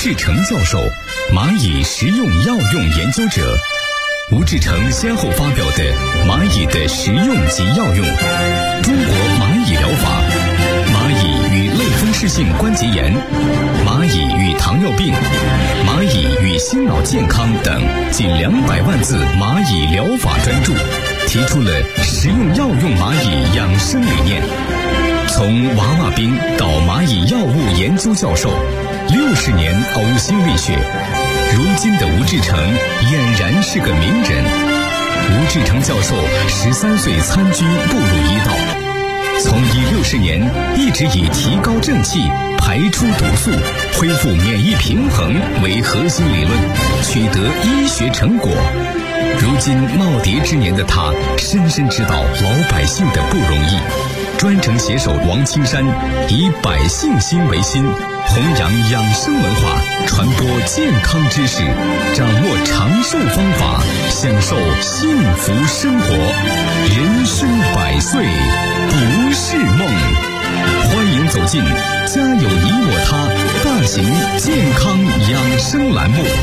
志成教授，蚂蚁食用药用研究者。吴志成先后发表的《蚂蚁的食用及药用》、《中国蚂蚁疗法》、《蚂蚁与类风湿性关节炎》、《蚂蚁与糖尿病》、《蚂蚁与心脑健康》等近200万字蚂蚁疗法专著，提出了食用药用蚂蚁养生理念。从娃娃兵到蚂蚁药物研究教授，60年呕心沥血，如今的吴志成俨然是个名人。吴志成教授13岁参军步入医道，从医60年一直以提高正气、排出毒素、恢复免疫平衡为核心理论，取得医学成果。如今耄耋之年的他，深深知道老百姓的不容易。专程携手王青山，以百姓心为心，弘扬养生文化，传播健康知识，掌握长寿方法，享受幸福生活。人生100岁不是梦。欢迎走进家有你我他大型健康养生栏目。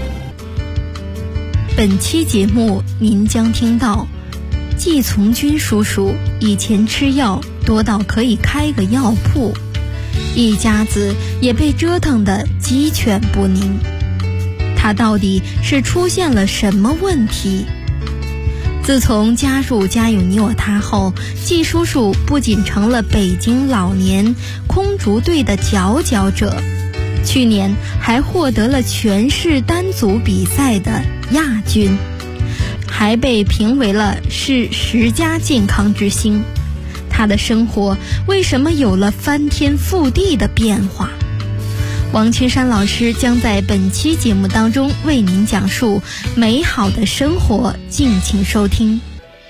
本期节目您将听到季从军叔叔以前吃药多到可以开个药铺，一家子也被折腾得鸡犬不宁。他到底是出现了什么问题？自从加入家有你我他后，季叔叔不仅成了北京老年空竹队的佼佼者，去年还获得了全市单组比赛的亚军，还被评为了市10佳健康之星。他的生活为什么有了翻天覆地的变化？王青山老师将在本期节目当中为您讲述美好的生活，敬请收听。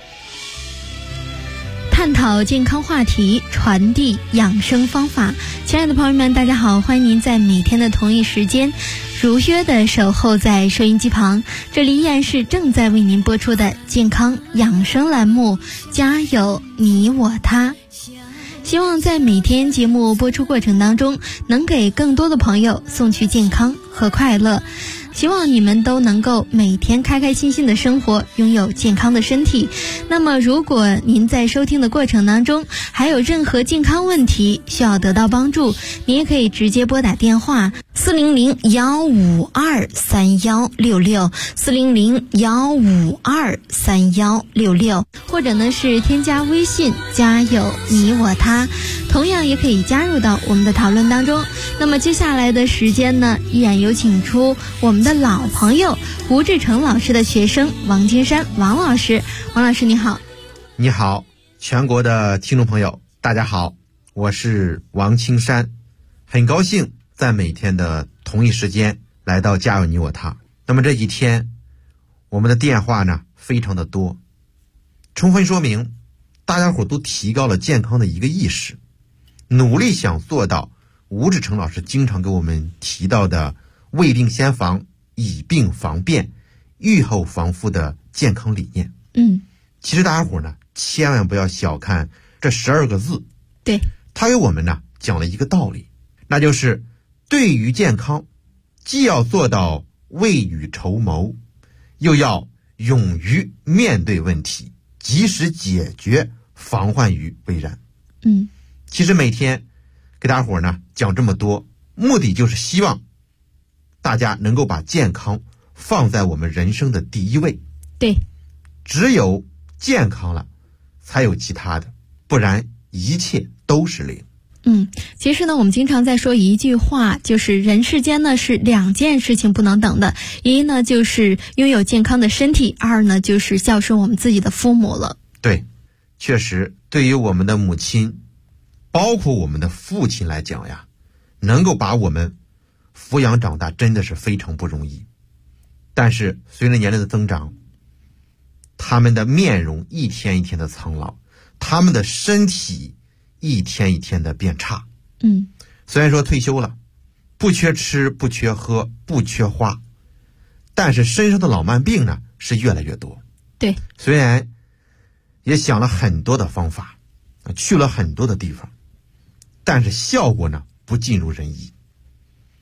探讨健康话题，传递养生方法。亲爱的朋友们，大家好，欢迎您在每天的同一时间如约的守候在收音机旁，这里依然是正在为您播出的健康养生栏目，家有你我他。希望在每天节目播出过程当中，能给更多的朋友送去健康和快乐。希望你们都能够每天开开心心的生活，拥有健康的身体。那么如果您在收听的过程当中还有任何健康问题需要得到帮助，您也可以直接拨打电话400-152-3166 400-152-3166，或者呢是添加微信家有你我他，同样也可以加入到我们的讨论当中。那么接下来的时间呢，依然有请出我们的老朋友吴志成老师的学生王金山王老师。王老师你好。 你好，全国的听众朋友大家好，我是王青山，很高兴在每天的同一时间来到家有你我他。那么这几天我们的电话呢非常的多，充分说明大家伙都提高了健康的一个意识，努力想做到吴志成老师经常给我们提到的未病先防、以病防变、预后防复的健康理念。其实大家伙呢千万不要小看这12个字， 对， 他给我们呢讲了一个道理，那就是对于健康既要做到未雨绸缪，又要勇于面对问题，及时解决，防患于未然。其实每天给大家伙呢讲这么多，目的就是希望大家能够把健康放在我们人生的第一位。 对， 只有健康了才有其他的，不然一切都是零。 其实呢我们经常在说一句话，就是人世间呢是2件事情不能等的，一呢就是拥有健康的身体，二呢就是孝顺我们自己的父母了。 对，确实对于我们的母亲包括我们的父亲来讲呀，能够把我们抚养长大真的是非常不容易。但是随着年龄的增长，他们的面容一天一天的苍老，他们的身体一天一天的变差。虽然说退休了，不缺吃不缺喝不缺花，但是身上的老慢病呢是越来越多。 对， 虽然也想了很多的方法，去了很多的地方，但是效果呢不尽如人意。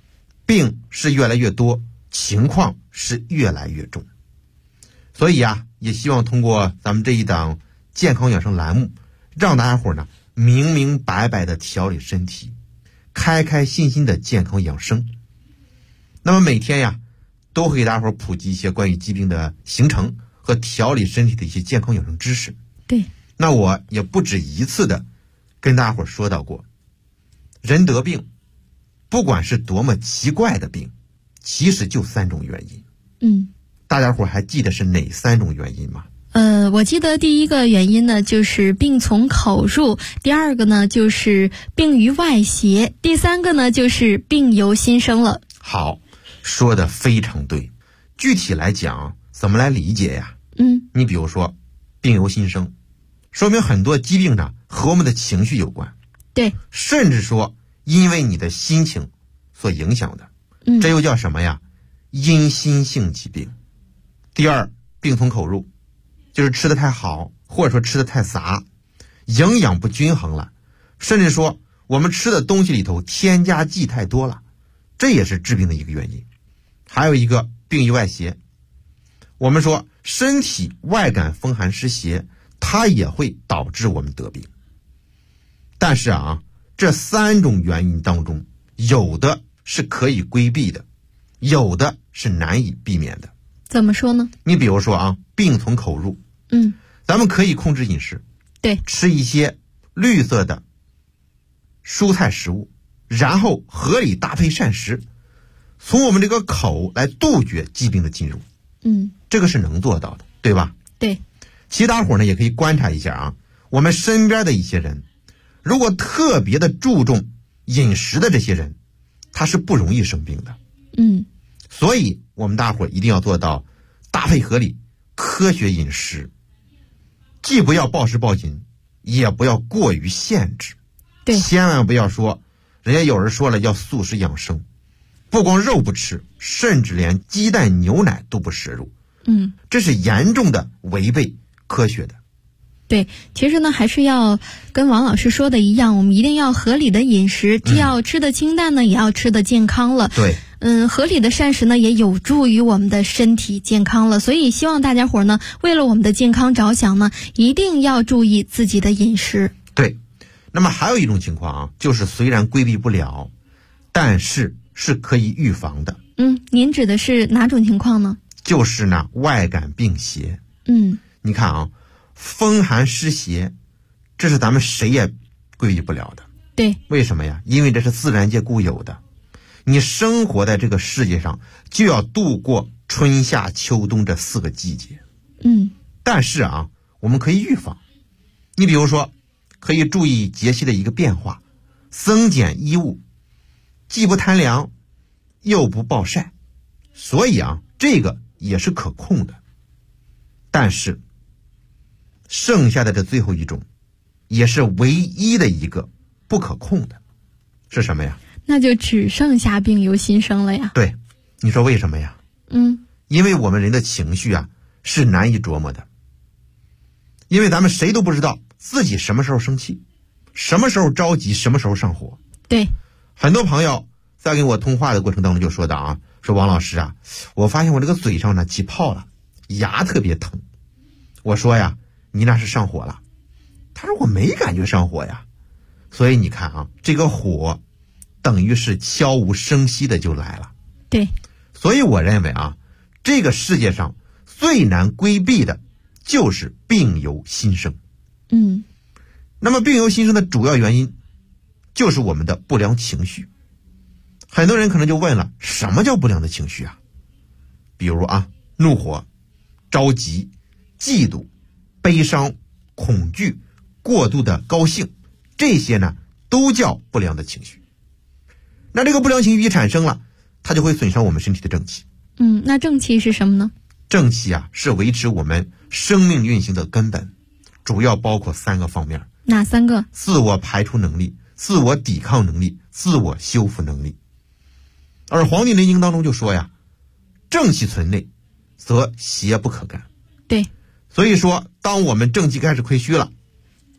病是越来越多，情况是越来越重。所以啊，也希望通过咱们这一档健康养生栏目，让大家伙呢明明白白的调理身体，开开心心的健康养生。那么每天呀，都会给大家伙普及一些关于疾病的形成和调理身体的一些健康养生知识。 对， 那我也不止一次的跟大家伙说到过，人得病，不管是多么奇怪的病，其实就3种原因。大家伙还记得是哪3种原因吗？ 我记得第一个原因呢，就是病从口入；第二个呢，就是病于外邪；第三个呢，就是病由心生了。 好，说的非常对。具体来讲，怎么来理解呀？你比如说，病由心生，说明很多疾病呢和我们的情绪有关。 对， 甚至说因为你的心情所影响的。这又叫什么呀？因心性疾病。第二，病从口入，就是吃得太好，或者说吃得太杂，营养不均衡了，甚至说我们吃的东西里头添加剂太多了，这也是治病的一个原因。还有一个病于外邪，我们说身体外感风寒湿邪，它也会导致我们得病。但是啊，这3种原因当中，有的是可以规避的，有的是难以避免的。 怎么说呢？ 你比如说啊，病从口入，咱们可以控制饮食， 对， 吃一些绿色的蔬菜食物，然后合理搭配膳食，从我们这个口来杜绝疾病的进入。这个是能做到的，对吧？ 对。 其实大伙呢也可以观察一下啊，我们身边的一些人，如果特别的注重饮食的这些人，他是不容易生病的。所以我们大伙一定要做到搭配合理，科学饮食，既不要暴食暴饮，也不要过于限制。 对， 千万不要说，人家有人说了要素食养生，不光肉不吃，甚至连鸡蛋牛奶都不摄入。这是严重的违背科学的。 对，其实呢还是要跟王老师说的一样，我们一定要合理的饮食，既要吃的清淡呢，也要吃的健康了。 对， 合理的膳食呢也有助于我们的身体健康了。所以希望大家伙呢，为了我们的健康着想呢，一定要注意自己的饮食。 对，那么还有一种情况啊，就是虽然规避不了，但是是可以预防的。 您指的是哪种情况呢？ 就是呢外感病邪。你看啊，风寒湿邪，这是咱们谁也规避不了的。 对， 为什么呀？因为这是自然界固有的，你生活在这个世界上就要度过春夏秋冬这4个季节。但是啊，我们可以预防。你比如说，可以注意节气的一个变化，增减衣物，既不贪凉又不暴晒，所以啊，这个也是可控的。但是剩下的这最后一种，也是唯一的一个不可控的，是什么呀？ 那就只剩下病由心生了呀。 对，你说为什么呀？因为我们人的情绪啊是难以琢磨的，因为咱们谁都不知道自己什么时候生气，什么时候着急，什么时候上火。 对， 很多朋友在跟我通话的过程当中就说到啊，说王老师啊，我发现我这个嘴上呢起泡了，牙特别疼。我说呀，你那是上火了。他说我没感觉上火呀。所以你看啊，这个火等于是悄无声息的就来了。 对， 所以我认为啊，这个世界上最难规避的就是病由心生。那么病由心生的主要原因就是我们的不良情绪。很多人可能就问了，什么叫不良的情绪啊？比如啊，怒火、着急、嫉妒、悲伤、恐惧、过度的高兴，这些呢都叫不良的情绪。那这个不良情绪一产生了，它就会损伤我们身体的正气。 那正气是什么呢？ 正气啊，是维持我们生命运行的根本，主要包括3个方面。 哪3个？ 自我排出能力、自我抵抗能力、自我修复能力。而《黄帝内经》当中就说呀，正气存内，则邪不可干。 对， 所以说当我们正气开始亏虚了，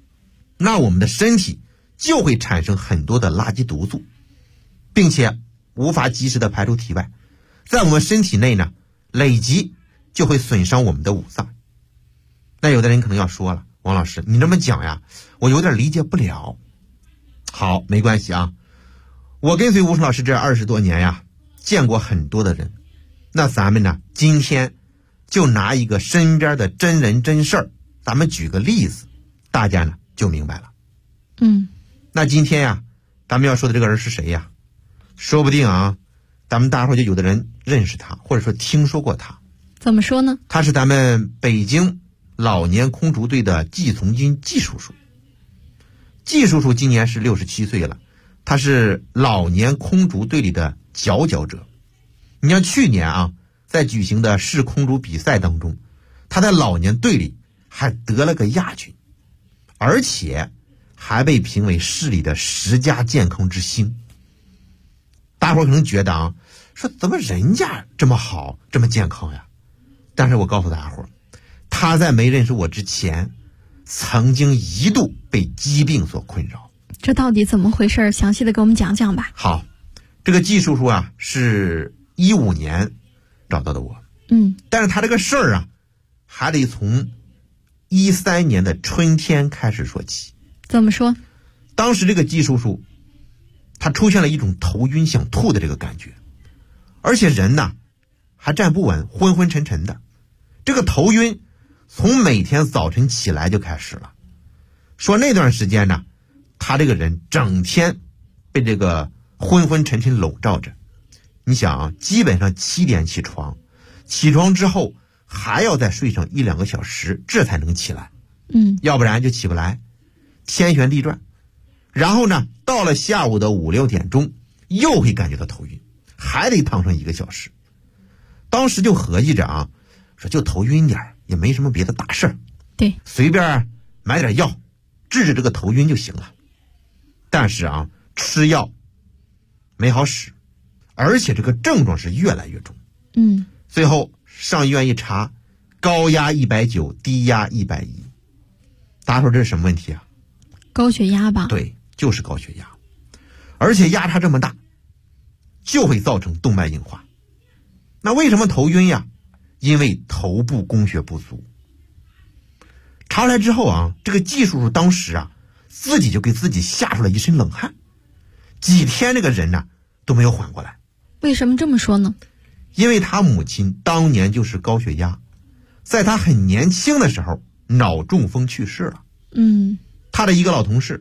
那我们的身体就会产生很多的垃圾毒素，并且无法及时的排出体外，在我们身体内呢累积就会损伤我们的五脏。那有的人可能要说了，王老师你这么讲呀，我有点理解不了。好，没关系啊，我跟随吴声老师这20多年呀，见过很多的人。那咱们呢今天就拿一个身边的真人真事儿，咱们举个例子，大家呢就明白了。那今天呀咱们要说的这个人是谁呀？说不定啊咱们大伙就有的人认识他，或者说听说过他。 怎么说呢？ 他是咱们北京老年空竹队的季从军季叔叔。季叔叔今年是67岁了，他是老年空竹队里的佼佼者。你像去年啊在举行的市空竹比赛当中，他在老年队里还得了个亚军，而且还被评为市里的10佳健康之星。大伙可能觉得啊，说怎么人家这么好这么健康呀？但是我告诉大伙，他在没认识我之前曾经一度被疾病所困扰。 这到底怎么回事？详细的给我们讲讲吧。 好，这个季叔叔啊是15年找到的我，但是他这个事儿啊还得从13年的春天开始说起。 怎么说？ 当时这个季叔叔他出现了一种头晕想吐的这个感觉，而且人呢还站不稳，昏昏沉沉的。这个头晕从每天早晨起来就开始了。说那段时间呢他这个人整天被这个昏昏沉沉笼罩着。你想啊，基本上7点起床，起床之后还要再睡上1-2个小时，这才能起来。要不然就起不来，天旋地转。然后呢到了下午的5-6点钟又会感觉到头晕，还得躺上1个小时。当时就合计着啊，说就头晕点也没什么别的大事儿， 对， 随便买点药治治这个头晕就行了。但是啊吃药没好使，而且这个症状是越来越重。最后上医院一查，高压190，低压110。大伙这是什么问题啊？ 高血压吧？ 对，就是高血压，而且压差这么大就会造成动脉硬化。那为什么头晕呀？因为头部供血不足。查出来之后啊，这个季叔叔当时啊自己就给自己吓出了一身冷汗，几天这个人呢都没有缓过来。 为什么这么说呢？ 因为他母亲当年就是高血压，在他很年轻的时候脑中风去世了。他的一个老同事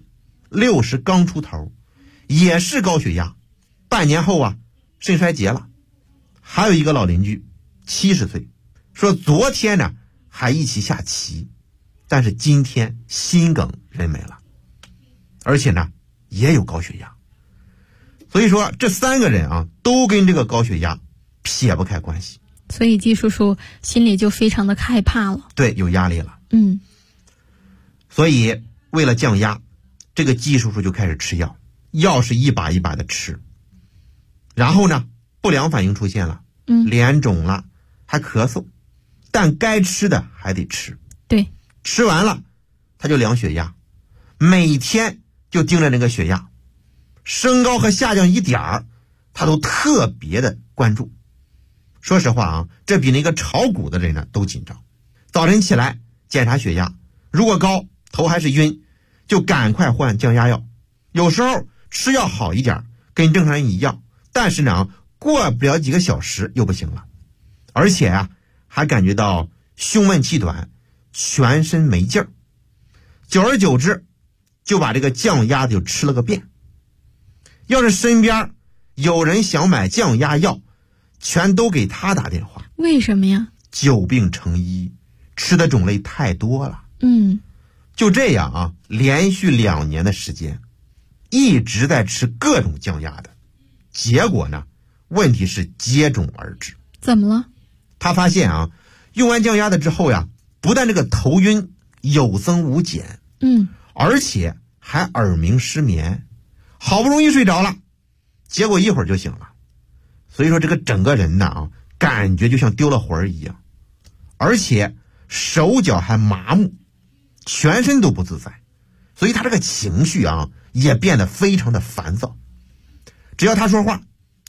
60刚出头，也是高血压，半年后啊肾衰竭了。还有一个老邻居70岁，说昨天呢还一起下棋，但是今天心梗人没了，而且呢也有高血压。所以说这3个人啊都跟这个高血压撇不开关系， 所以季叔叔心里就非常的害怕了。 对，有压力了。所以为了降压，这个季叔叔就开始吃药，药是一把一把的吃。然后呢不良反应出现了，脸肿了，还咳嗽，但该吃的还得吃。 对， 吃完了他就量血压，每天就盯着那个血压，升高和下降一点儿他都特别的关注。说实话啊，这比那个炒股的人呢都紧张。早晨起来检查血压，如果高，头还是晕，就赶快换降压药。有时候吃药好一点，跟正常人一样，但是呢过不了几个小时又不行了，而且啊还感觉到胸闷气短，全身没劲儿。久而久之就把这个降压的就吃了个遍。要是身边有人想买降压药，全都给他打电话。 为什么呀？ 久病成医，吃的种类太多了。就这样啊，连续2年的时间一直在吃各种降压的，结果呢问题是接踵而至。 怎么了？ 他发现啊，用完降压的之后呀，不但这个头晕有增无减，而且还耳鸣失眠，好不容易睡着了，结果一会儿就醒了。所以说这个整个人呢感觉就像丢了魂一样，而且手脚还麻木，全身都不自在。所以他这个情绪啊也变得非常的烦躁，只要他说话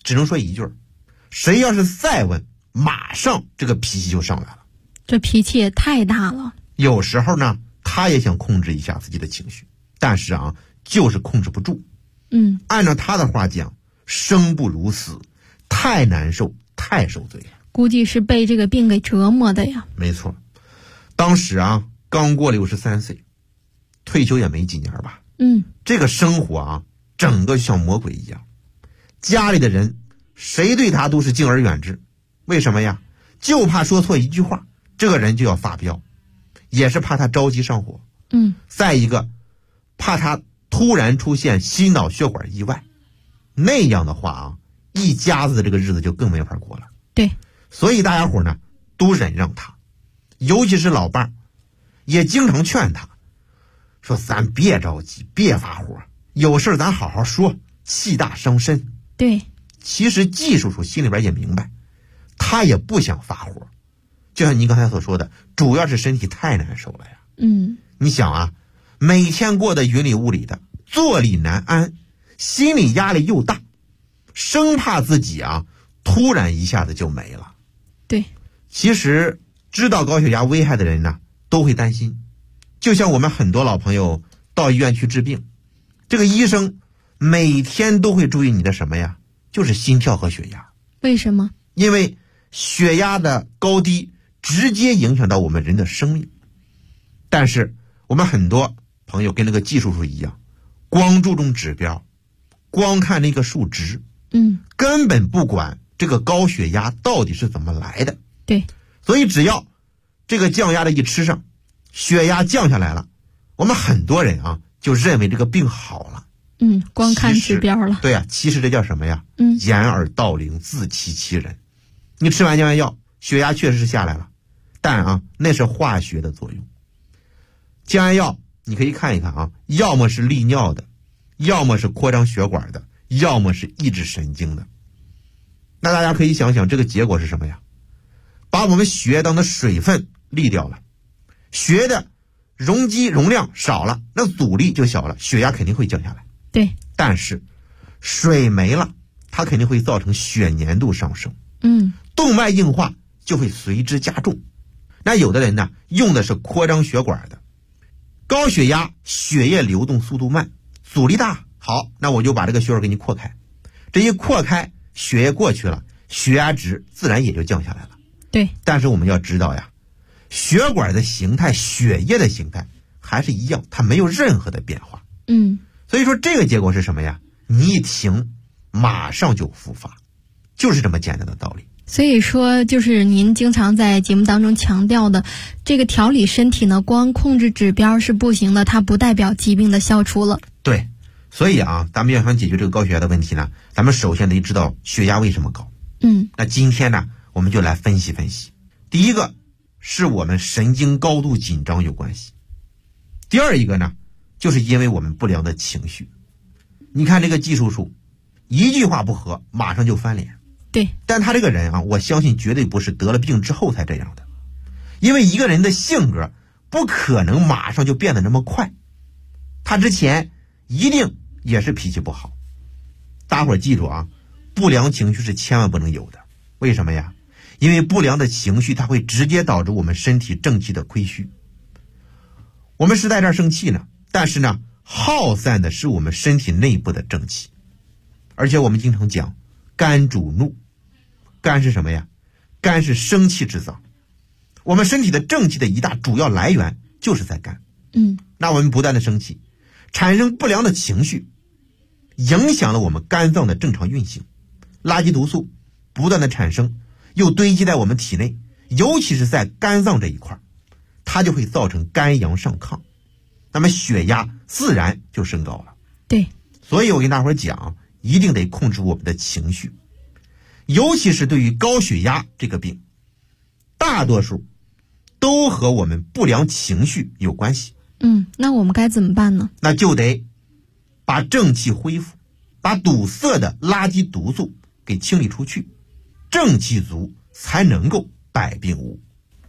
只能说一句，谁要是再问，马上这个脾气就上来了。 这脾气也太大了。 有时候呢，他也想控制一下自己的情绪，但是啊，就是控制不住。按照他的话讲，生不如死，太难受，太受罪了。 估计是被这个病给折磨的呀。 没错，当时啊，刚过63岁，退休也没几年吧。这个生活啊，整个就像魔鬼一样。家里的人谁对他都是敬而远之，为什么呀？就怕说错一句话，这个人就要发飙，也是怕他着急上火。再一个，怕他突然出现心脑血管意外，那样的话啊，一家子的这个日子就更没法过了。 对， 所以大家伙呢都忍让他，尤其是老伴儿，也经常劝他，说咱别着急，别发火，有事咱好好说，气大伤身。 对， 其实季叔叔心里边也明白，他也不想发火，就像您刚才所说的，主要是身体太难受了呀。你想啊，每天过得云里雾里的，坐立难安，心理压力又大，生怕自己啊突然一下子就没了。 对， 其实知道高血压危害的人呢，都会担心。就像我们很多老朋友到医院去治病，这个医生每天都会注意你的什么呀？就是心跳和血压。 为什么？ 因为血压的高低直接影响到我们人的生命。但是我们很多朋友跟那个季叔叔一样，光注重指标，光看那个数值，根本不管这个高血压到底是怎么来的。 对， 所以只要这个降压的一吃上，血压降下来了，我们很多人啊就认为这个病好了。 光看指标了。 对啊，其实这叫什么呀？掩耳盗铃，自欺欺人。你吃完降压药，血压确实是下来了，但啊，那是化学的作用。降压药你可以看一看啊，要么是利尿的，要么是扩张血管的，要么是抑制神经的。那大家可以想想，这个结果是什么呀？把我们血液当的水分利掉了，血液的容积容量少了，那阻力就小了，血压肯定会降下来。 对， 但是水没了，它肯定会造成血粘度上升，动脉硬化就会随之加重。那有的人呢，用的是扩张血管的，高血压血液流动速度慢，阻力大，好，那我就把这个血管给你扩开，这一扩开，血液过去了，血压值自然也就降下来了。 对， 但是我们要知道呀，血管的形态，血液的形态还是一样，它没有任何的变化。所以说这个结果是什么呀？你一停，马上就复发，就是这么简单的道理。 所以说，就是您经常在节目当中强调的，这个调理身体呢，光控制指标是不行的，它不代表疾病的消除了。 对，所以啊，咱们要想解决这个高血压的问题呢，咱们首先得知道血压为什么高。那今天呢，我们就来分析分析。第一个是我们神经高度紧张有关系，第二一个呢，就是因为我们不良的情绪。你看这个季叔叔，一句话不合马上就翻脸。 对， 但他这个人啊，我相信绝对不是得了病之后才这样的，因为一个人的性格不可能马上就变得那么快，他之前一定也是脾气不好。大伙儿记住啊，不良情绪是千万不能有的。为什么呀？因为不良的情绪它会直接导致我们身体正气的亏虚。我们是在这儿生气呢，但是呢，耗散的是我们身体内部的正气。而且我们经常讲肝主怒，肝是什么呀？肝是生气制造，我们身体的正气的一大主要来源就是在肝。那我们不断的生气，产生不良的情绪，影响了我们肝脏的正常运行，垃圾毒素不断的产生，又堆积在我们体内，尤其是在肝脏这一块，它就会造成肝阳上亢，那么血压自然就升高了。 对， 所以我跟大伙儿讲，一定得控制我们的情绪，尤其是对于高血压这个病，大多数都和我们不良情绪有关系。 那我们该怎么办呢？ 那就得把正气恢复，把堵塞的垃圾毒素给清理出去，正气足才能够百病无。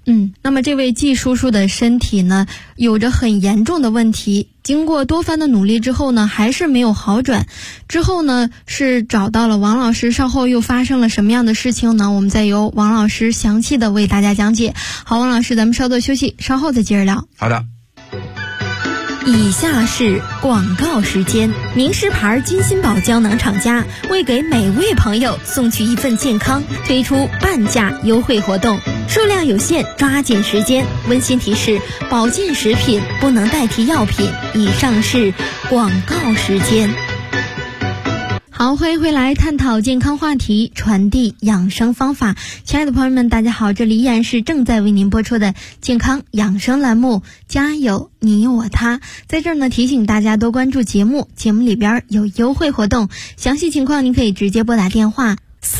那么这位季叔叔的身体呢，有着很严重的问题，经过多番的努力之后呢，还是没有好转。之后呢，是找到了王老师，稍后又发生了什么样的事情呢？我们再由王老师详细的为大家讲解。好，王老师，咱们稍作休息，稍后再接着聊。 好的。 以下是广告时间。名师牌金锌宝胶囊厂家为给每位朋友送去一份健康，推出半价优惠活动，数量有限，抓紧时间。温馨提示：保健食品不能代替药品。以上是广告时间。好，欢迎回来探讨健康话题，传递养生方法。亲爱的朋友们，大家好，这里依然是正在为您播出的健康养生栏目，家有你我他。在这儿呢，提醒大家多关注节目，节目里边有优惠活动，详细情况您可以直接拨打电话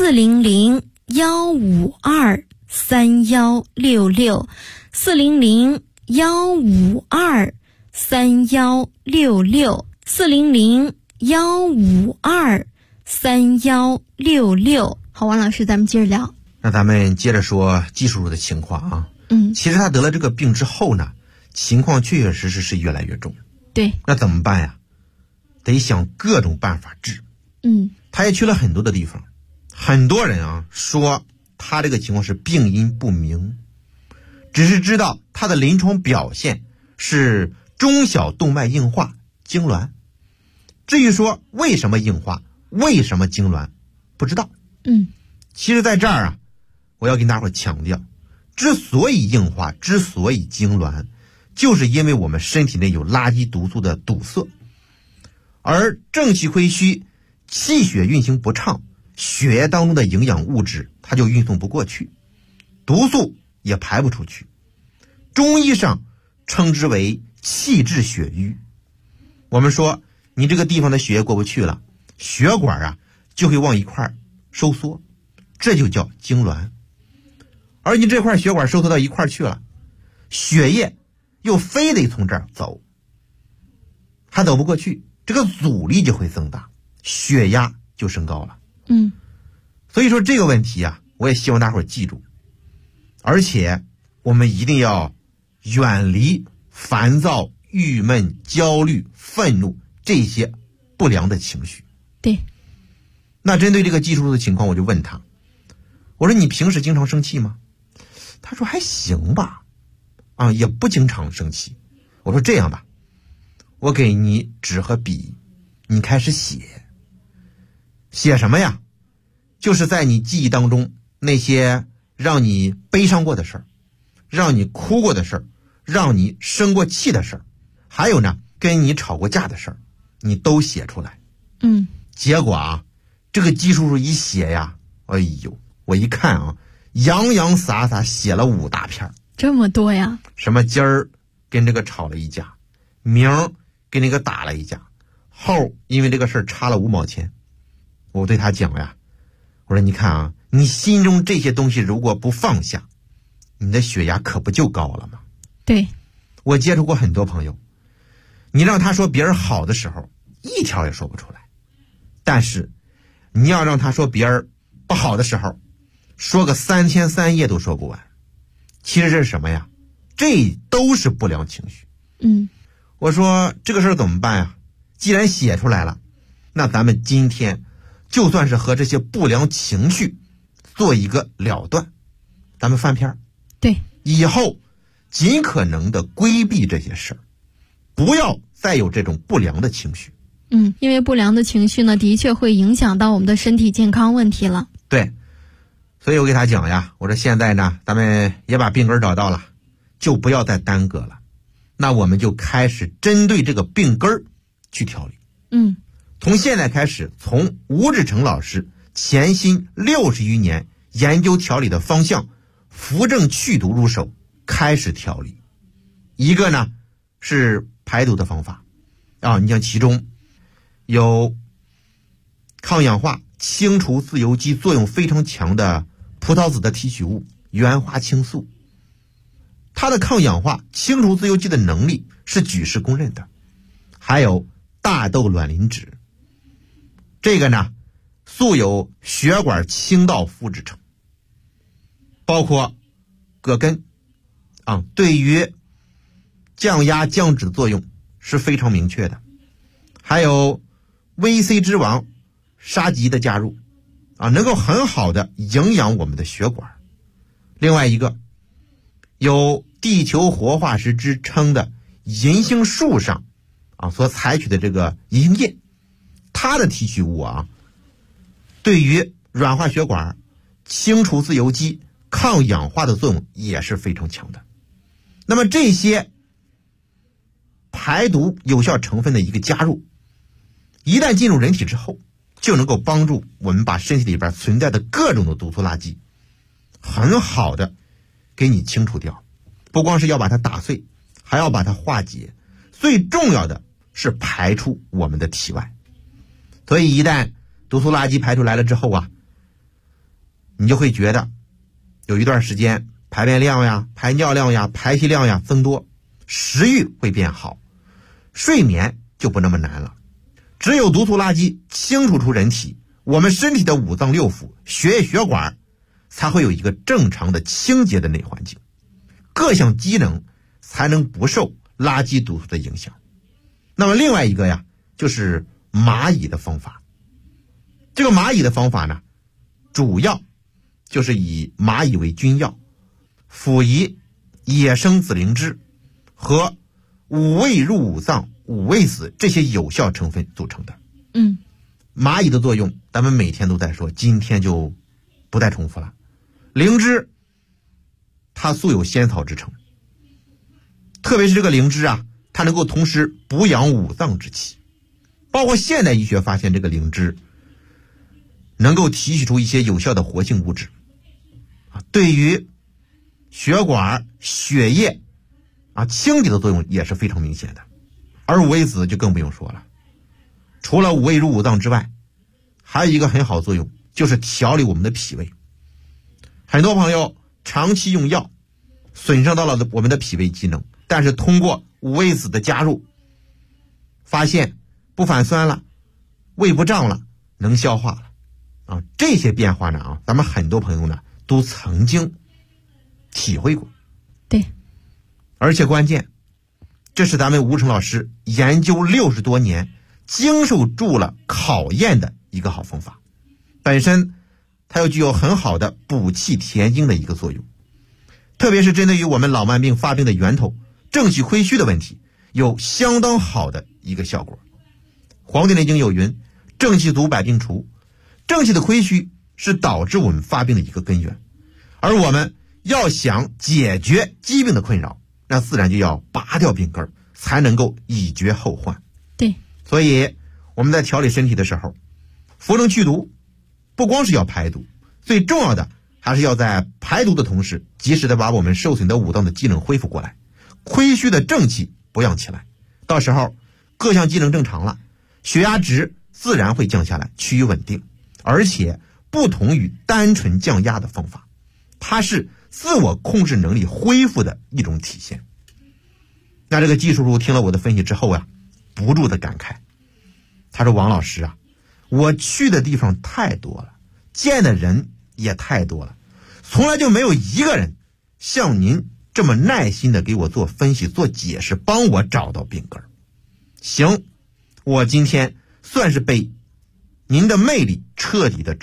400-152-3166，400-152-3166。好，王老师，咱们接着聊。 那咱们接着说季叔叔的情况啊。其实他得了这个病之后呢，情况确确实实是越来越重。 对。 那怎么办呀？得想各种办法治。他也去了很多的地方，很多人啊说他这个情况是病因不明，只是知道他的临床表现是中小动脉硬化痉挛。至于说为什么硬化，为什么痉挛，不知道。其实在这儿啊，我要跟大伙强调，之所以硬化，之所以痉挛，就是因为我们身体内有垃圾毒素的堵塞，而正气亏虚，气血运行不畅，血液当中的营养物质它就运送不过去，毒素也排不出去。中医上称之为气滞血瘀。我们说你这个地方的血液过不去了，血管啊就会往一块收缩，这就叫痉挛。而你这块血管收缩到一块去了，血液又非得从这儿走，还走不过去，这个阻力就会增大，血压就升高了。所以说这个问题啊，我也希望大伙儿记住，而且我们一定要远离烦躁、郁闷、焦虑、愤怒这些不良的情绪。 对。 那针对这个季叔叔的情况，我就问他，我说你平时经常生气吗？他说还行吧，也不经常生气。我说这样吧，我给你纸和笔，你开始写。写什么呀？就是在你记忆当中那些让你悲伤过的事儿，让你哭过的事儿，让你生过气的事儿，还有呢跟你吵过架的事儿，你都写出来。结果啊，这个季叔叔一写呀，哎呦，我一看啊，洋洋洒洒写了5大片。 这么多呀？什么今儿跟这个吵了一架，明儿跟那个打了一架，后因为这个事儿差了5毛钱。我对他讲呀，我说你看啊，你心中这些东西如果不放下，你的血压可不就高了吗？ 对。 我接触过很多朋友，你让他说别人好的时候一条也说不出来，但是你要让他说别人不好的时候，说个3天3夜都说不完。其实这是什么呀？这都是不良情绪。我说这个事儿怎么办呀？既然写出来了，那咱们今天就算是和这些不良情绪做一个了断，咱们翻篇。 对。 以后尽可能的规避这些事儿，不要再有这种不良的情绪。 因为不良的情绪呢，的确会影响到我们的身体健康问题了。 对。所以我给他讲呀，我说现在呢，咱们也把病根找到了，就不要再耽搁了。那我们就开始针对这个病根去调理。从现在开始，从吴志成老师潜心60余年研究调理的方向，扶正祛毒入手，开始调理。一个呢是排毒的方法你像其中有抗氧化、清除自由基作用非常强的葡萄籽的提取物原花青素，它的抗氧化、清除自由基的能力是举世公认的。还有大豆卵磷脂，这个呢素有血管清道夫之称。包括葛根、 对于降压降脂的作用是非常明确的。还有 VC 之王沙棘的加入能够很好的营养我们的血管。另外一个有地球活化石之称的银杏树上所采取的这个银杏叶，它的提取物对于软化血管、清除自由基、抗氧化的作用也是非常强的。那么这些排毒有效成分的一个加入，一旦进入人体之后，就能够帮助我们把身体里边存在的各种的毒素垃圾很好的给你清除掉。不光是要把它打碎，还要把它化解，最重要的是排出我们的体外。所以一旦毒素垃圾排出来了之后你就会觉得有一段时间排便量呀、排尿量呀、排气量呀增多，食欲会变好，睡眠就不那么难了。只有毒素垃圾清除出人体，我们身体的五脏六腑、血液血管才会有一个正常的清洁的内环境，各项机能才能不受垃圾毒素的影响。那么另外一个就是蚂蚁的方法。这个蚂蚁的方法呢，主要就是以蚂蚁为君药，辅以野生紫灵芝和五味入五脏、五味子这些有效成分组成的。蚂蚁的作用咱们每天都在说，今天就不再重复了。灵芝它素有仙草之称，特别是这个灵芝它能够同时补养五脏之气。包括现代医学发现，这个灵芝能够提取出一些有效的活性物质对于血管、血液清洁的作用也是非常明显的。而五味子就更不用说了，除了五味入五脏之外，还有一个很好作用，就是调理我们的脾胃。很多朋友长期用药损伤到了我们的脾胃机能，但是通过五味子的加入，发现不反酸了，胃不胀了，能消化了这些变化呢咱们很多朋友呢都曾经体会过。 对， 而且关键，这是咱们吴成老师研究60多年，经受住了考验的一个好方法。本身它又具有很好的补气填精的一个作用，特别是针对于我们老慢病发病的源头正气亏虚的问题，有相当好的一个效果。黄帝内经有云，正气足百病除。正气的亏虚是导致我们发病的一个根源，而我们要想解决疾病的困扰，那自然就要拔掉病根，才能够以绝后患。 对， 所以我们在调理身体的时候，扶正祛毒不光是要排毒，最重要的还是要在排毒的同时，及时的把我们受损的五脏的机能恢复过来，亏虚的正气补养起来，到时候各项机能正常了，血压值自然会降下来，趋于稳定。而且不同于单纯降压的方法，它是自我控制能力恢复的一种体现。那这个季叔叔听了我的分析之后不住的感慨，他说：王老师我去的地方太多了，见的人也太多了，从来就没有一个人像您这么耐心的给我做分析、做解释，帮我找到病根。行，我今天算是被您的魅力彻底的